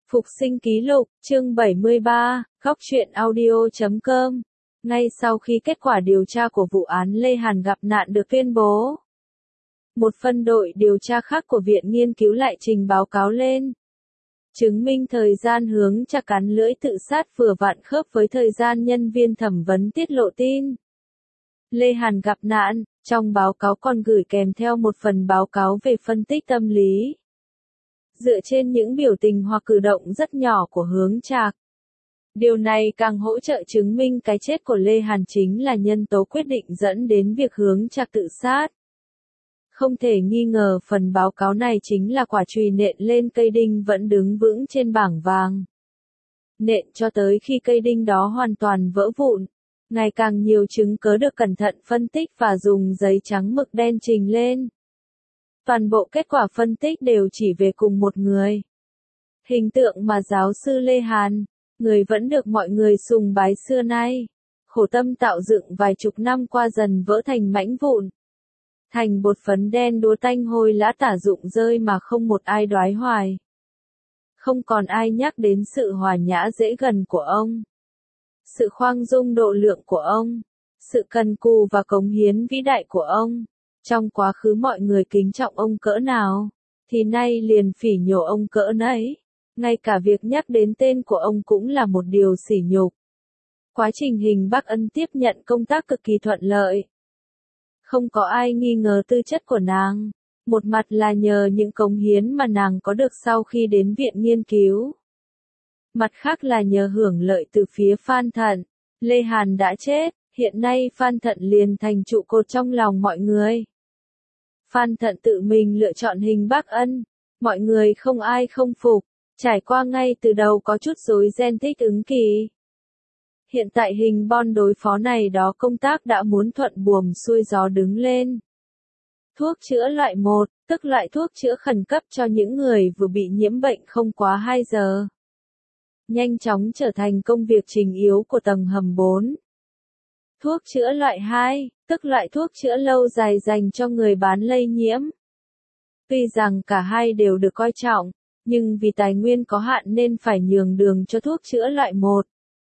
Phục sinh ký lục, chương 73, góc truyện audio.com. Ngay sau khi kết quả điều tra của vụ án Lê Hàn gặp nạn được tuyên bố, một phân đội điều tra khác của Viện Nghiên cứu lại trình báo cáo lên, chứng minh thời gian hướng tra cắn lưỡi tự sát vừa vặn khớp với thời gian nhân viên thẩm vấn tiết lộ tin Lê Hàn gặp nạn. Trong báo cáo còn gửi kèm theo một phần báo cáo về phân tích tâm lý, dựa trên những biểu tình hoặc cử động rất nhỏ của Hướng Trạc. Điều này càng hỗ trợ chứng minh cái chết của Lê Hàn chính là nhân tố quyết định dẫn đến việc Hướng Trạc tự sát. Không thể nghi ngờ phần báo cáo này chính là quả chùy nện lên cây đinh vẫn đứng vững trên bảng vàng. Nện cho tới khi cây đinh đó hoàn toàn vỡ vụn. Ngày càng nhiều chứng cứ được cẩn thận phân tích và dùng giấy trắng mực đen trình lên. Toàn bộ kết quả phân tích đều chỉ về cùng một người. Hình tượng mà giáo sư Lê Hàn, người vẫn được mọi người sùng bái xưa nay, khổ tâm tạo dựng vài chục năm qua dần vỡ thành mảnh vụn. Thành bột phấn đen đúa tanh hôi lã tả rụng rơi mà không một ai đoái hoài. Không còn ai nhắc đến sự hòa nhã dễ gần của ông. Sự khoan dung độ lượng của ông, sự cần cù và cống hiến vĩ đại của ông. Trong quá khứ mọi người kính trọng ông cỡ nào, thì nay liền phỉ nhổ ông cỡ nấy. Ngay cả việc nhắc đến tên của ông cũng là một điều sỉ nhục. Quá trình Hình Bắc Ân tiếp nhận công tác cực kỳ thuận lợi. Không có ai nghi ngờ tư chất của nàng. Một mặt là nhờ những cống hiến mà nàng có được sau khi đến viện nghiên cứu. Mặt khác là nhờ hưởng lợi từ phía Phan Thận. Lê Hàn đã chết, hiện nay Phan Thận liền thành trụ cột trong lòng mọi người. Phan Thận tự mình lựa chọn Hình Bắc Ân, mọi người không ai không phục, trải qua ngay từ đầu có chút rối ren thích ứng kỳ. Hiện tại Hình Bon đối phó này đó công tác đã muốn thuận buồm xuôi gió đứng lên. Thuốc chữa loại 1, tức loại thuốc chữa khẩn cấp cho những người vừa bị nhiễm bệnh không quá 2 giờ. Nhanh chóng trở thành công việc chính yếu của tầng hầm 4. Thuốc chữa loại 2, tức loại thuốc chữa lâu dài dành cho người bán lây nhiễm. Tuy rằng cả hai đều được coi trọng, nhưng vì tài nguyên có hạn nên phải nhường đường cho thuốc chữa loại 1.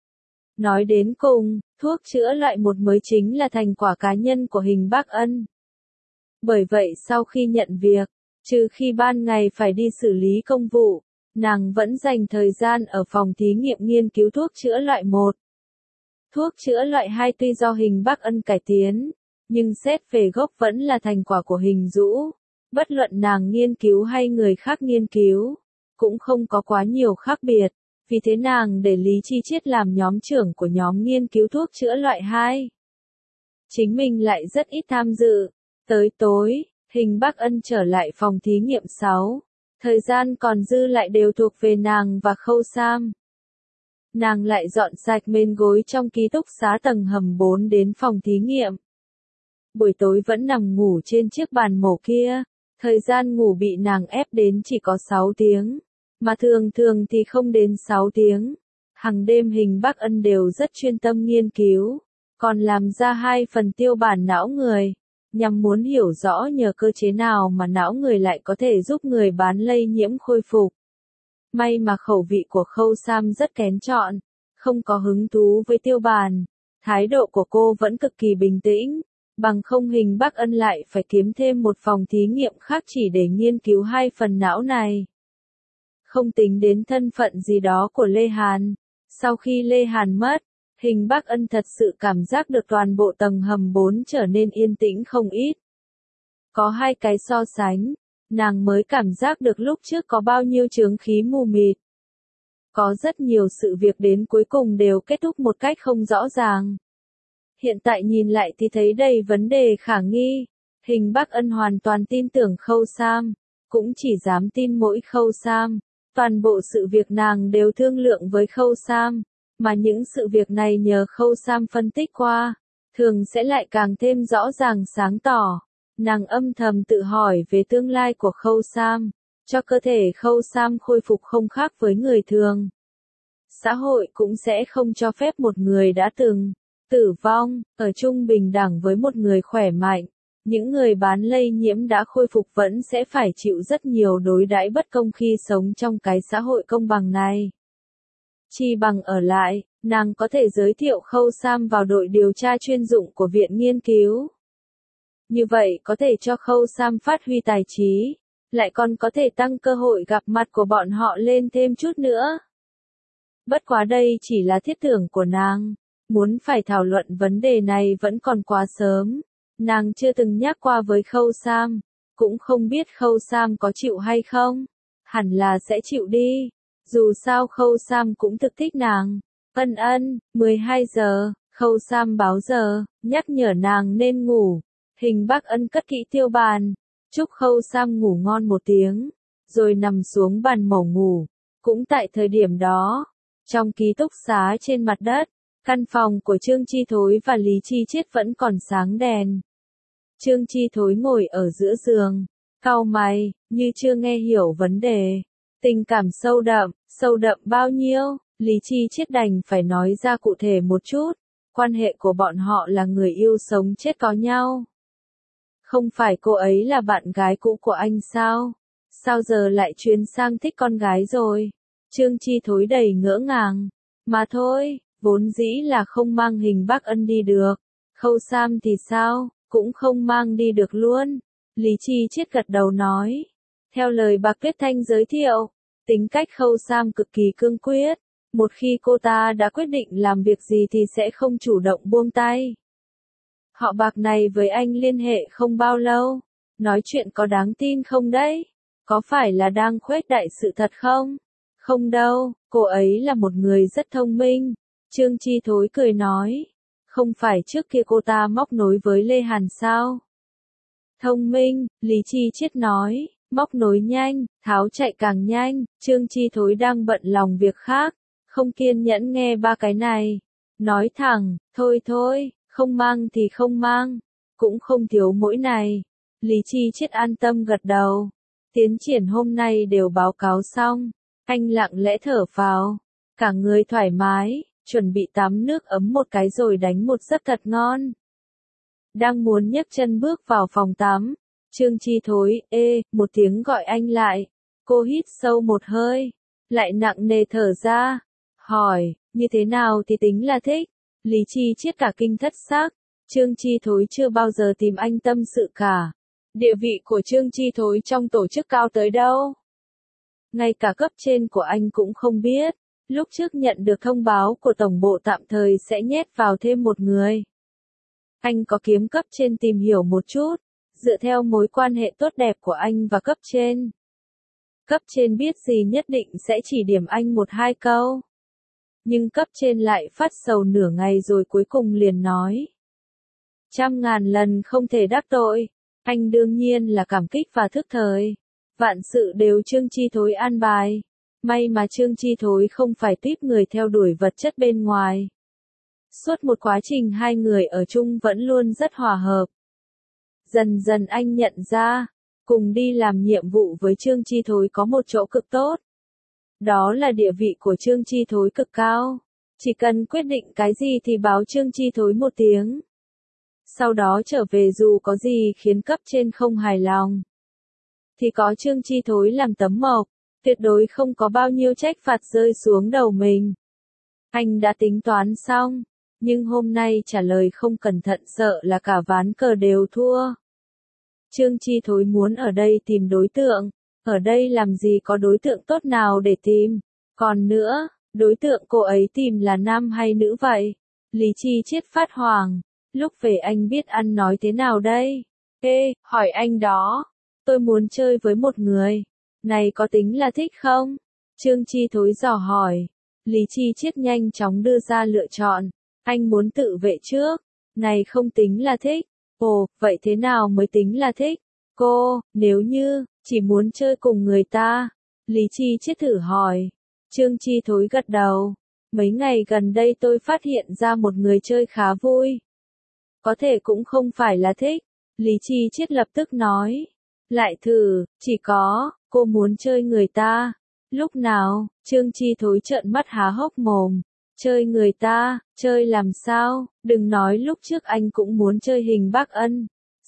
Nói đến cùng, thuốc chữa loại 1 mới chính là thành quả cá nhân của Hình Bắc Ân. Bởi vậy sau khi nhận việc, trừ khi ban ngày phải đi xử lý công vụ, nàng vẫn dành thời gian ở phòng thí nghiệm nghiên cứu thuốc chữa loại 1. Thuốc chữa loại 2 tuy do Hình Bắc Ân cải tiến, nhưng xét về gốc vẫn là thành quả của Hình Dũ. Bất luận nàng nghiên cứu hay người khác nghiên cứu, cũng không có quá nhiều khác biệt. Vì thế nàng để Lý Chi Chiết làm nhóm trưởng của nhóm nghiên cứu thuốc chữa loại 2. Chính mình lại rất ít tham dự. Tới tối, Hình Bắc Ân trở lại phòng thí nghiệm 6. Thời gian còn dư lại đều thuộc về nàng và Khâu Sam. Nàng lại dọn sạch mền gối trong ký túc xá tầng hầm 4 đến phòng thí nghiệm. Buổi tối vẫn nằm ngủ trên chiếc bàn mổ kia. Thời gian ngủ bị nàng ép đến chỉ có 6 tiếng. Mà thường thường thì không đến 6 tiếng. Hằng đêm Hình Bắc Ân đều rất chuyên tâm nghiên cứu. Còn làm ra 2 phần tiêu bản não người. Nhằm muốn hiểu rõ nhờ cơ chế nào mà não người lại có thể giúp người bán lây nhiễm khôi phục. May mà khẩu vị của Khâu Sam rất kén chọn, không có hứng thú với tiêu bản. Thái độ của cô vẫn cực kỳ bình tĩnh, bằng không Hình Bắc Ân lại phải kiếm thêm một phòng thí nghiệm khác chỉ để nghiên cứu 2 phần não này. Không tính đến thân phận gì đó của Lê Hàn. Sau khi Lê Hàn mất, Hình Bắc Ân thật sự cảm giác được toàn bộ tầng hầm 4 trở nên yên tĩnh không ít. Có 2 cái so sánh, nàng mới cảm giác được lúc trước có bao nhiêu chướng khí mù mịt. Có rất nhiều sự việc đến cuối cùng đều kết thúc một cách không rõ ràng. Hiện tại nhìn lại thì thấy đầy vấn đề khả nghi. Hình Bắc Ân hoàn toàn tin tưởng Khâu Sam, cũng chỉ dám tin mỗi Khâu Sam. Toàn bộ sự việc nàng đều thương lượng với Khâu Sam, mà những sự việc này nhờ Khâu Sam phân tích qua, thường sẽ lại càng thêm rõ ràng sáng tỏ. Nàng âm thầm tự hỏi về tương lai của Khâu Sam, cho cơ thể Khâu Sam khôi phục không khác với người thường. Xã hội cũng sẽ không cho phép một người đã từng tử vong, ở chung bình đẳng với một người khỏe mạnh. Những người bán lây nhiễm đã khôi phục vẫn sẽ phải chịu rất nhiều đối đãi bất công khi sống trong cái xã hội công bằng này. Chi bằng ở lại, nàng có thể giới thiệu Khâu Sam vào đội điều tra chuyên dụng của viện nghiên cứu. Như vậy có thể cho Khâu Sam phát huy tài trí, lại còn có thể tăng cơ hội gặp mặt của bọn họ lên thêm chút nữa. Bất quá đây chỉ là thiết tưởng của nàng, muốn phải thảo luận vấn đề này vẫn còn quá sớm, nàng chưa từng nhắc qua với Khâu Sam, cũng không biết Khâu Sam có chịu hay không, hẳn là sẽ chịu đi, dù sao Khâu Sam cũng thực thích nàng. 12 giờ, Khâu Sam báo giờ, nhắc nhở nàng nên ngủ, Hình Bắc Ân cất kỹ tiêu bàn, chúc Khâu Sam ngủ ngon một tiếng, rồi nằm xuống bàn mổ ngủ, cũng tại thời điểm đó. Trong ký túc xá trên mặt đất, căn phòng của Trương Chi Thối và Lý Chi Chiết vẫn còn sáng đèn. Trương Chi Thối ngồi ở giữa giường, cau mày, như chưa nghe hiểu vấn đề. Tình cảm sâu đậm bao nhiêu, Lý Chi Chiết đành phải nói ra cụ thể một chút. Quan hệ của bọn họ là người yêu sống chết có nhau. Không phải cô ấy là bạn gái cũ của anh sao? Sao giờ lại chuyển sang thích con gái rồi? Trương Chi Thối đầy ngỡ ngàng. Mà thôi, vốn dĩ là không mang Hình Bắc Ân đi được. Khâu Sam thì sao, cũng không mang đi được luôn. Lý Chi Chiết gật đầu nói. Theo lời bà Tuyết Thanh giới thiệu, tính cách Khâu Sam cực kỳ cương quyết. Một khi cô ta đã quyết định làm việc gì thì sẽ không chủ động buông tay. Họ Bạc này với anh liên hệ không bao lâu. Nói chuyện có đáng tin không đấy? Có phải là đang khuếch đại sự thật không? Không đâu, cô ấy là một người rất thông minh. Trương Chi Thối cười nói. Không phải trước kia cô ta móc nối với Lê Hàn sao? Thông minh, Lý Chi Chiết nói. Móc nối nhanh, tháo chạy càng nhanh. Trương Chi Thối đang bận lòng việc khác, không kiên nhẫn nghe ba cái này. Nói thẳng, thôi, không mang thì không mang, cũng không thiếu mỗi này. Lý Chi Chiết an tâm gật đầu. Tiến triển hôm nay đều báo cáo xong, anh lặng lẽ thở phào, cả người thoải mái, chuẩn bị tắm nước ấm một cái rồi đánh một giấc thật ngon. Đang muốn nhấc chân bước vào phòng tắm, Trương Chi Thối, một tiếng gọi anh lại. Cô hít sâu một hơi, lại nặng nề thở ra, hỏi, như thế nào thì tính là thích? Lý Chi Chiết cả kinh thất xác, Trương Chi Thối chưa bao giờ tìm anh tâm sự cả. Địa vị của Trương Chi Thối trong tổ chức cao tới đâu? Ngay cả cấp trên của anh cũng không biết. Lúc trước nhận được thông báo của tổng bộ tạm thời sẽ nhét vào thêm một người. Anh có kiếm cấp trên tìm hiểu một chút, dựa theo mối quan hệ tốt đẹp của anh và cấp trên. Cấp trên biết gì nhất định sẽ chỉ điểm anh một hai câu. Nhưng cấp trên lại phát sầu nửa ngày rồi cuối cùng liền nói. 100.000 lần không thể đắc tội. Anh đương nhiên là cảm kích và thức thời. Vạn sự đều Trương Chi Thối an bài. May mà Trương Chi Thối không phải tuýp người theo đuổi vật chất bên ngoài. Suốt một quá trình hai người ở chung vẫn luôn rất hòa hợp. Dần dần anh nhận ra, cùng đi làm nhiệm vụ với Trương Chi Thối có một chỗ cực tốt. Đó là địa vị của Trương Chi Thối cực cao. Chỉ cần quyết định cái gì thì báo Trương Chi Thối một tiếng. Sau đó trở về dù có gì khiến cấp trên không hài lòng, thì có Trương Chi Thối làm tấm mộc, tuyệt đối không có bao nhiêu trách phạt rơi xuống đầu mình. Anh đã tính toán xong, nhưng hôm nay trả lời không cẩn thận sợ là cả ván cờ đều thua. Trương Chi Thối muốn ở đây tìm đối tượng, ở đây làm gì có đối tượng tốt nào để tìm. Còn nữa, đối tượng cô ấy tìm là nam hay nữ vậy? Lý Chi Chiết phát hoảng, lúc về anh biết ăn nói thế nào đây? Hỏi anh đó, tôi muốn chơi với một người, này có tính là thích không? Trương Chi Thối dò hỏi. Lý Chi Chiết nhanh chóng đưa ra lựa chọn, anh muốn tự vệ trước, này không tính là thích. Ồ, vậy thế nào mới tính là thích? Cô, nếu như, chỉ muốn chơi cùng người ta. Lý Chi Chiết thử hỏi. Trương Chi Thối gật đầu. Mấy ngày gần đây tôi phát hiện ra một người chơi khá vui. Có thể cũng không phải là thích. Lý Chi Chiết lập tức nói. Lại thử, chỉ có, cô muốn chơi người ta. Lúc nào? Trương Chi Thối trợn mắt há hốc mồm. Chơi người ta, chơi làm sao? Đừng nói lúc trước anh cũng muốn chơi Hình Bắc Ân.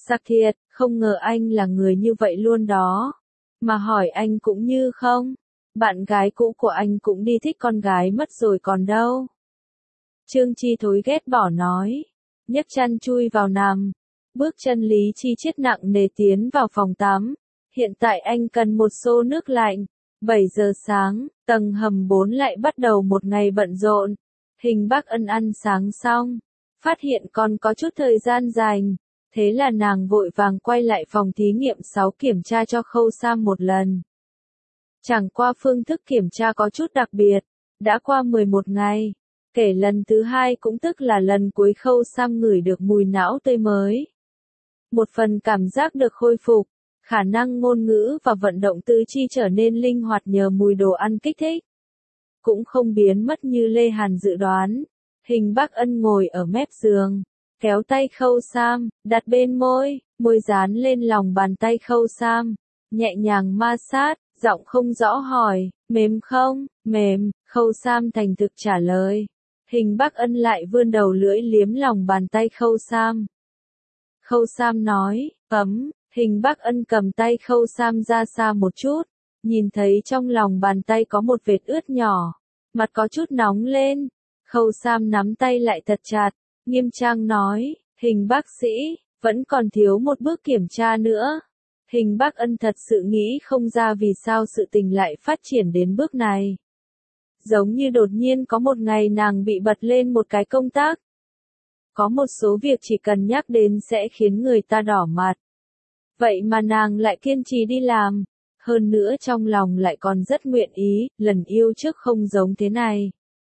Sặc thiệt, không ngờ anh là người như vậy luôn đó. Mà hỏi anh cũng như không. Bạn gái cũ của anh cũng đi thích con gái mất rồi còn đâu. Trương Chi Thối ghét bỏ nói. Nhấc chăn chui vào nằm. Bước chân Lý Chi Chiết nặng nề tiến vào phòng tắm. Hiện tại anh cần một xô nước lạnh. 7 giờ sáng, tầng hầm 4 lại bắt đầu một ngày bận rộn. Hình Bắc Ân ăn sáng xong. Phát hiện còn có chút thời gian dành. Thế là nàng vội vàng quay lại phòng thí nghiệm 6 kiểm tra cho Khâu Sam một lần. Chẳng qua phương thức kiểm tra có chút đặc biệt. Đã qua 11 ngày. Kể lần thứ 2 cũng tức là lần cuối Khâu Sam ngửi được mùi não tươi mới. Một phần cảm giác được khôi phục. Khả năng ngôn ngữ và vận động tứ chi trở nên linh hoạt nhờ mùi đồ ăn kích thích. Cũng không biến mất như Lê Hàn dự đoán. Hình Bắc Ân ngồi ở mép giường. Kéo tay Khâu Sam, đặt bên môi, môi dán lên lòng bàn tay Khâu Sam. Nhẹ nhàng ma sát, giọng không rõ hỏi, mềm không, mềm, Khâu Sam thành thực trả lời. Hình Bắc Ân lại vươn đầu lưỡi liếm lòng bàn tay Khâu Sam. Khâu Sam nói, ấm, Hình Bắc Ân cầm tay Khâu Sam ra xa một chút, nhìn thấy trong lòng bàn tay có một vệt ướt nhỏ, mặt có chút nóng lên. Khâu Sam nắm tay lại thật chặt, nghiêm trang nói, Hình bác sĩ, vẫn còn thiếu một bước kiểm tra nữa. Hình Bắc Ân thật sự nghĩ không ra vì sao sự tình lại phát triển đến bước này. Giống như đột nhiên có một ngày nàng bị bật lên một cái công tác. Có một số việc chỉ cần nhắc đến sẽ khiến người ta đỏ mặt. Vậy mà nàng lại kiên trì đi làm. Hơn nữa trong lòng lại còn rất nguyện ý, lần yêu trước không giống thế này.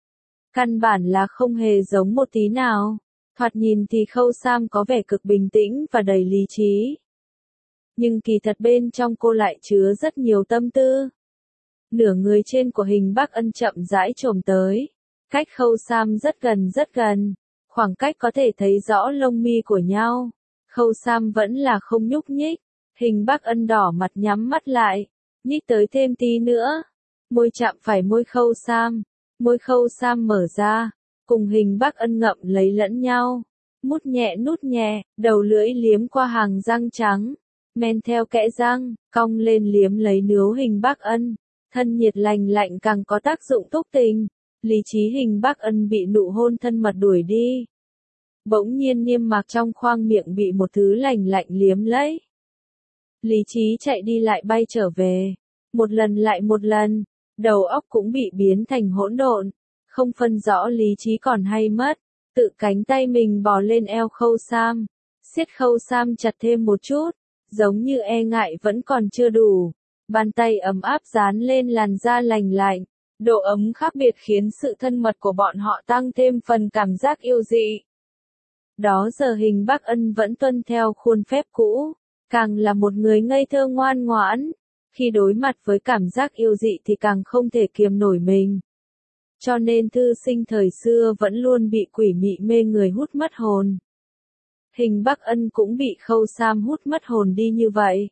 Căn bản là không hề giống một tí nào. Thoạt nhìn thì Khâu Sam có vẻ cực bình tĩnh và đầy lý trí. Nhưng kỳ thật bên trong cô lại chứa rất nhiều tâm tư. Nửa người trên của Hình Bắc Ân chậm rãi chồm tới. Cách Khâu Sam rất gần. Khoảng cách có thể thấy rõ lông mi của nhau. Khâu Sam vẫn là không nhúc nhích. Hình Bắc Ân đỏ mặt nhắm mắt lại. Nhích tới thêm tí nữa. Môi chạm phải môi Khâu Sam. Môi Khâu Sam mở ra. Cùng Hình Bắc Ân ngậm lấy lẫn nhau. Mút nhẹ nút nhẹ, đầu lưỡi liếm qua hàng răng trắng. Men theo kẽ răng, cong lên liếm lấy nướu Hình Bắc Ân. Thân nhiệt lành lạnh càng có tác dụng túc tình. Lý trí Hình Bắc Ân bị nụ hôn thân mật đuổi đi. Bỗng nhiên niêm mạc trong khoang miệng bị một thứ lành lạnh liếm lấy. Lý trí chạy đi lại bay trở về. Một lần lại một lần. Đầu óc cũng bị biến thành hỗn độn. Không phân rõ lý trí còn hay mất. Tự cánh tay mình bò lên eo Khâu Sam. Siết Khâu Sam chặt thêm một chút. Giống như e ngại vẫn còn chưa đủ. Bàn tay ấm áp dán lên làn da lành lạnh. Độ ấm khác biệt khiến sự thân mật của bọn họ tăng thêm phần cảm giác yêu dị. Đó giờ Hình Bắc Ân vẫn tuân theo khuôn phép cũ. Càng là một người ngây thơ ngoan ngoãn. Khi đối mặt với cảm giác yêu dị thì càng không thể kiềm nổi mình. Cho nên thư sinh thời xưa vẫn luôn bị quỷ mị mê người hút mất hồn. Hình Bắc Ân cũng bị Khâu Sam hút mất hồn đi như vậy.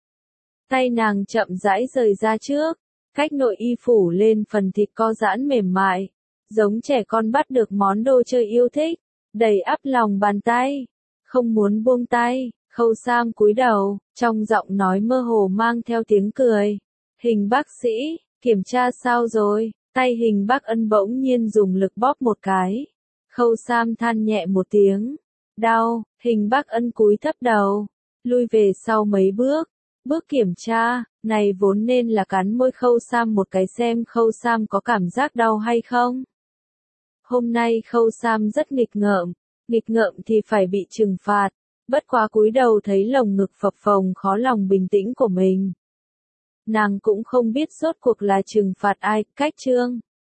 Tay nàng chậm rãi rời ra trước, cách nội y phủ lên phần thịt co giãn mềm mại, giống trẻ con bắt được món đồ chơi yêu thích, đầy ắp lòng bàn tay, không muốn buông tay. Khâu Sam cúi đầu, trong giọng nói mơ hồ mang theo tiếng cười. Hình bác sĩ, kiểm tra sao rồi? Tay Hình Bắc Ân bỗng nhiên dùng lực bóp một cái. Khâu Sam than nhẹ một tiếng. Đau, Hình Bắc Ân cúi thấp đầu, lui về sau mấy bước. Bước kiểm tra, này vốn nên là cắn môi Khâu Sam một cái xem Khâu Sam có cảm giác đau hay không. Hôm nay Khâu Sam rất nghịch ngợm thì phải bị trừng phạt. Bất quá cúi đầu thấy lồng ngực phập phồng khó lòng bình tĩnh của mình. Nàng cũng không biết rốt cuộc là trừng phạt ai, cách Trương